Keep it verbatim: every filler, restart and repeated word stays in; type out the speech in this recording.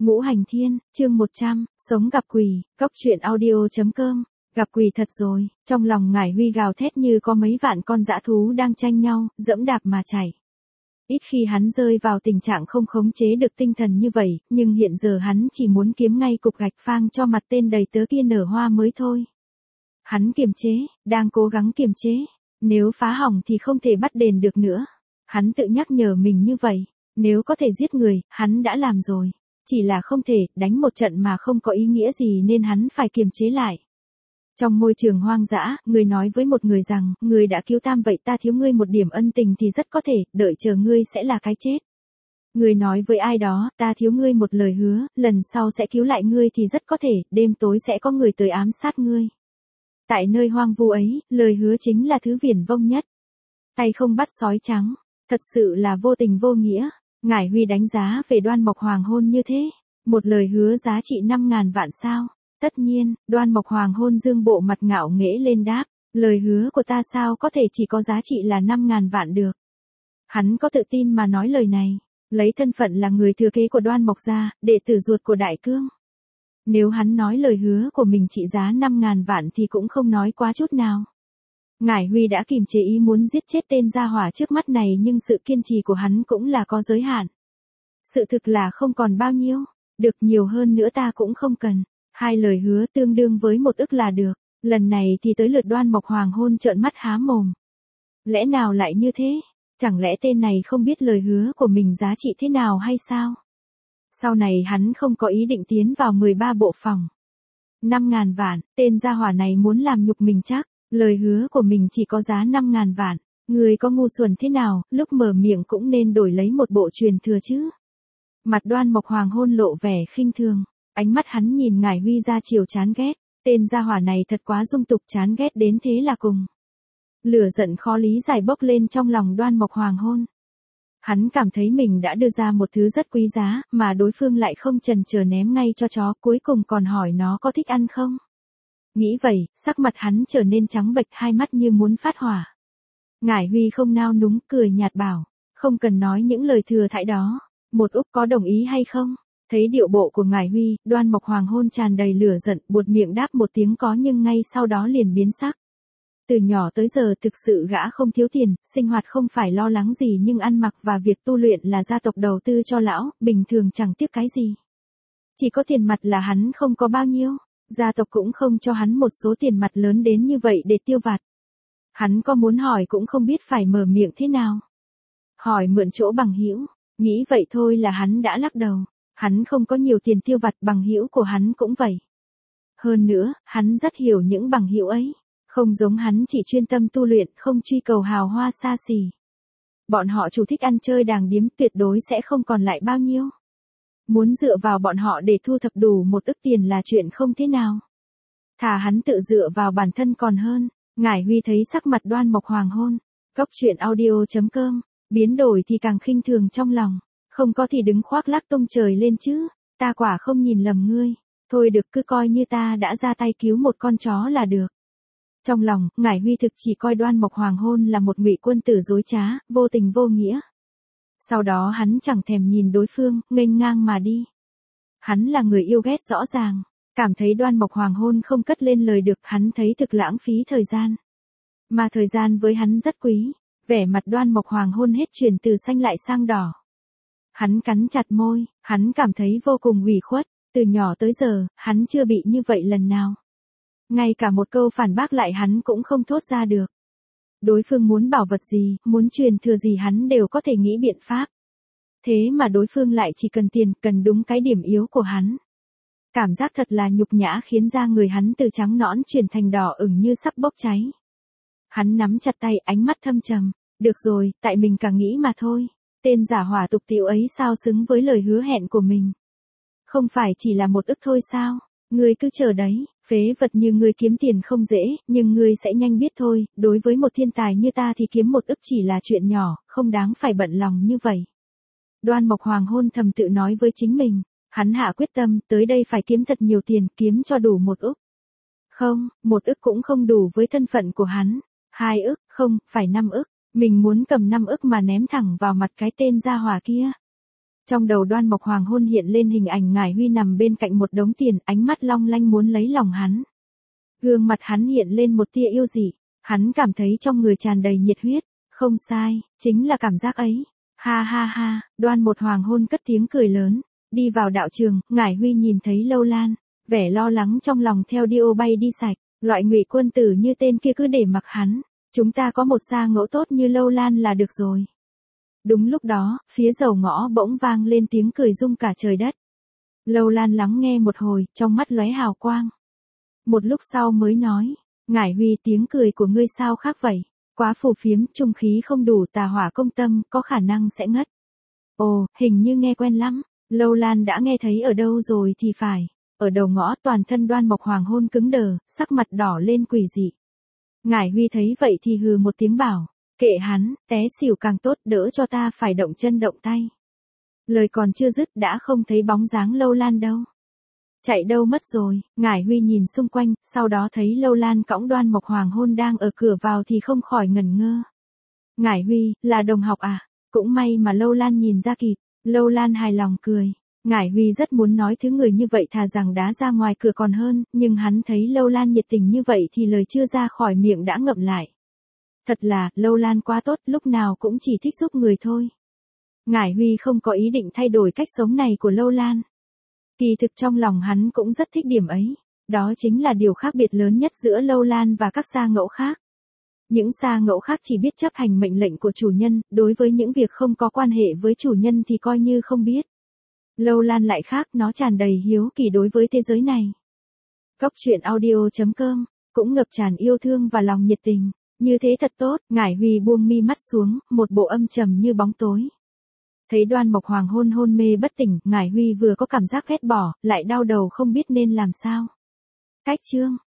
Ngũ Hành Thiên, chương một trăm, sống gặp quỷ, cóc truyện audio.com, gặp quỷ thật rồi, trong lòng Ngải Huy gào thét như có mấy vạn con dã thú đang tranh nhau, dẫm đạp mà chảy. Ít khi hắn rơi vào tình trạng không khống chế được tinh thần như vậy, nhưng hiện giờ hắn chỉ muốn kiếm ngay cục gạch phang cho mặt tên đầy tớ kia nở hoa mới thôi. Hắn kiềm chế, đang cố gắng kiềm chế, nếu phá hỏng thì không thể bắt đền được nữa. Hắn tự nhắc nhở mình như vậy, nếu có thể giết người, hắn đã làm rồi. Chỉ là không thể, đánh một trận mà không có ý nghĩa gì nên hắn phải kiềm chế lại. Trong môi trường hoang dã, người nói với một người rằng, người đã cứu Tam vậy ta thiếu ngươi một điểm ân tình thì rất có thể, đợi chờ ngươi sẽ là cái chết. Người nói với ai đó, ta thiếu ngươi một lời hứa, lần sau sẽ cứu lại ngươi thì rất có thể, đêm tối sẽ có người tới ám sát ngươi. Tại nơi hoang vu ấy, lời hứa chính là thứ viển vông nhất. Tay không bắt sói trắng, thật sự là vô tình vô nghĩa. Ngải Huy đánh giá về Đoan Mộc Hoàng Hôn như thế, một lời hứa giá trị năm ngàn vạn sao? Tất nhiên, Đoan Mộc Hoàng Hôn dương bộ mặt ngạo nghễ lên đáp, lời hứa của ta sao có thể chỉ có giá trị là năm ngàn vạn được. Hắn có tự tin mà nói lời này, lấy thân phận là người thừa kế của Đoan Mộc gia, đệ tử ruột của Đại Cương. Nếu hắn nói lời hứa của mình trị giá năm ngàn vạn thì cũng không nói quá chút nào. Ngải Huy đã kìm chế ý muốn giết chết tên gia hỏa trước mắt này nhưng sự kiên trì của hắn cũng là có giới hạn. Sự thực là không còn bao nhiêu, được nhiều hơn nữa ta cũng không cần. Hai lời hứa tương đương với một ức là được, lần này thì tới lượt Đoan Mộc Hoàng Hôn trợn mắt há mồm. Lẽ nào lại như thế? Chẳng lẽ tên này không biết lời hứa của mình giá trị thế nào hay sao? Sau này hắn không có ý định tiến vào mười ba bộ phòng. năm ngàn vạn, tên gia hỏa này muốn làm nhục mình chắc. Lời hứa của mình chỉ có giá năm ngàn vạn, người có ngu xuẩn thế nào, lúc mở miệng cũng nên đổi lấy một bộ truyền thừa chứ. Mặt Đoan Mộc Hoàng Hôn lộ vẻ khinh thường, ánh mắt hắn nhìn Ngải Huy ra chiều chán ghét, tên gia hỏa này thật quá dung tục chán ghét đến thế là cùng. Lửa giận khó lý giải bốc lên trong lòng Đoan Mộc Hoàng Hôn. Hắn cảm thấy mình đã đưa ra một thứ rất quý giá, mà đối phương lại không chần chờ ném ngay cho chó, cuối cùng còn hỏi nó có thích ăn không. Nghĩ vậy, sắc mặt hắn trở nên trắng bệch, hai mắt như muốn phát hỏa. Ngải Huy không nao núng, cười nhạt bảo, không cần nói những lời thừa thãi đó, một Úc có đồng ý hay không? Thấy điệu bộ của Ngải Huy, Đoan Mộc Hoàng Hôn tràn đầy lửa giận, buột miệng đáp một tiếng có nhưng ngay sau đó liền biến sắc. Từ nhỏ tới giờ thực sự gã không thiếu tiền, sinh hoạt không phải lo lắng gì nhưng ăn mặc và việc tu luyện là gia tộc đầu tư cho lão, bình thường chẳng tiếc cái gì. Chỉ có tiền mặt là hắn không có bao nhiêu. Gia tộc cũng không cho hắn một số tiền mặt lớn đến như vậy để tiêu vặt. Hắn có muốn hỏi cũng không biết phải mở miệng thế nào. Hỏi mượn chỗ bằng hữu, nghĩ vậy thôi là hắn đã lắc đầu. Hắn không có nhiều tiền tiêu vặt, bằng hữu của hắn cũng vậy. Hơn nữa, hắn rất hiểu những bằng hữu ấy. Không giống hắn chỉ chuyên tâm tu luyện, không truy cầu hào hoa xa xỉ. Bọn họ chủ thích ăn chơi đàng điếm, tuyệt đối sẽ không còn lại bao nhiêu. Muốn dựa vào bọn họ để thu thập đủ một ức tiền là chuyện không thế nào. Thà hắn tự dựa vào bản thân còn hơn. Ngải Huy thấy sắc mặt Đoan Mộc Hoàng Hôn, cóc truyện audio.com, biến đổi thì càng khinh thường trong lòng. Không có thì đứng khoác lác tung trời lên chứ, ta quả không nhìn lầm ngươi. Thôi được, cứ coi như ta đã ra tay cứu một con chó là được. Trong lòng, Ngải Huy thực chỉ coi Đoan Mộc Hoàng Hôn là một ngụy quân tử dối trá, vô tình vô nghĩa. Sau đó hắn chẳng thèm nhìn đối phương, nghênh ngang mà đi. Hắn là người yêu ghét rõ ràng, cảm thấy Đoan Mộc Hoàng Hôn không cất lên lời được, hắn thấy thực lãng phí thời gian. Mà thời gian với hắn rất quý, vẻ mặt Đoan Mộc Hoàng Hôn hết chuyển từ xanh lại sang đỏ. Hắn cắn chặt môi, hắn cảm thấy vô cùng ủy khuất, từ nhỏ tới giờ, hắn chưa bị như vậy lần nào. Ngay cả một câu phản bác lại hắn cũng không thốt ra được. Đối phương muốn bảo vật gì, muốn truyền thừa gì hắn đều có thể nghĩ biện pháp. Thế mà đối phương lại chỉ cần tiền, cần đúng cái điểm yếu của hắn. Cảm giác thật là nhục nhã khiến da người hắn từ trắng nõn chuyển thành đỏ ửng như sắp bốc cháy. Hắn nắm chặt tay, ánh mắt thâm trầm. Được rồi, tại mình càng nghĩ mà thôi. Tên giả hỏa tục tiễu ấy sao xứng với lời hứa hẹn của mình. Không phải chỉ là một ức thôi sao? Ngươi cứ chờ đấy, phế vật như ngươi kiếm tiền không dễ, nhưng ngươi sẽ nhanh biết thôi, đối với một thiên tài như ta thì kiếm một ức chỉ là chuyện nhỏ, không đáng phải bận lòng như vậy. Đoan Mộc Hoàng Hôn thầm tự nói với chính mình, hắn hạ quyết tâm, tới đây phải kiếm thật nhiều tiền, kiếm cho đủ một ức. Không, một ức cũng không đủ với thân phận của hắn, hai ức, không, phải năm ức, mình muốn cầm năm ức mà ném thẳng vào mặt cái tên gia hỏa kia. Trong đầu Đoan Mộc Hoàng Hôn hiện lên hình ảnh Ngải Huy nằm bên cạnh một đống tiền, ánh mắt long lanh muốn lấy lòng hắn. Gương mặt hắn hiện lên một tia yêu dị, hắn cảm thấy trong người tràn đầy nhiệt huyết, không sai, chính là cảm giác ấy. Ha ha ha, Đoan Mộc Hoàng Hôn cất tiếng cười lớn, đi vào đạo trường, Ngải Huy nhìn thấy Lâu Lan, vẻ lo lắng trong lòng theo Dio bay đi sạch, loại ngụy quân tử như tên kia cứ để mặc hắn, chúng ta có một sa ngẫu tốt như Lâu Lan là được rồi. Đúng lúc đó, phía dầu ngõ bỗng vang lên tiếng cười rung cả trời đất. Lâu Lan lắng nghe một hồi, trong mắt lóe hào quang. Một lúc sau mới nói, Ngải Huy, tiếng cười của ngươi sao khác vậy? Quá phù phiếm, trung khí không đủ, tà hỏa công tâm, có khả năng sẽ ngất. Ồ, hình như nghe quen lắm. Lâu Lan đã nghe thấy ở đâu rồi thì phải. Ở đầu ngõ, toàn thân Đoan Mộc Hoàng Hôn cứng đờ, sắc mặt đỏ lên quỷ dị. Ngải Huy thấy vậy thì hừ một tiếng bảo, kệ hắn, té xỉu càng tốt, đỡ cho ta phải động chân động tay. Lời còn chưa dứt đã không thấy bóng dáng Lâu Lan đâu. Chạy đâu mất rồi? Ngải Huy nhìn xung quanh, sau đó thấy Lâu Lan cõng Đoan Mộc Hoàng Hôn đang ở cửa vào thì không khỏi ngẩn ngơ. Ngải Huy, là đồng học à? Cũng may mà Lâu Lan nhìn ra kịp. Lâu Lan hài lòng cười. Ngải Huy rất muốn nói thứ người như vậy thà rằng đá ra ngoài cửa còn hơn, nhưng hắn thấy Lâu Lan nhiệt tình như vậy thì lời chưa ra khỏi miệng đã ngậm lại. Thật là, Lâu Lan quá tốt, lúc nào cũng chỉ thích giúp người thôi. Ngải Huy không có ý định thay đổi cách sống này của Lâu Lan. Kỳ thực trong lòng hắn cũng rất thích điểm ấy. Đó chính là điều khác biệt lớn nhất giữa Lâu Lan và các sa ngẫu khác. Những sa ngẫu khác chỉ biết chấp hành mệnh lệnh của chủ nhân, đối với những việc không có quan hệ với chủ nhân thì coi như không biết. Lâu Lan lại khác, nó tràn đầy hiếu kỳ đối với thế giới này. Cóc truyện audio chấm com cũng ngập tràn yêu thương và lòng nhiệt tình. Như thế thật tốt. Ngải Huy buông mi mắt xuống, một bộ âm trầm như bóng tối. Thấy Đoan Mộc Hoàng Hôn hôn mê bất tỉnh, Ngải Huy vừa có cảm giác ghét bỏ, lại đau đầu không biết nên làm sao. Cách chương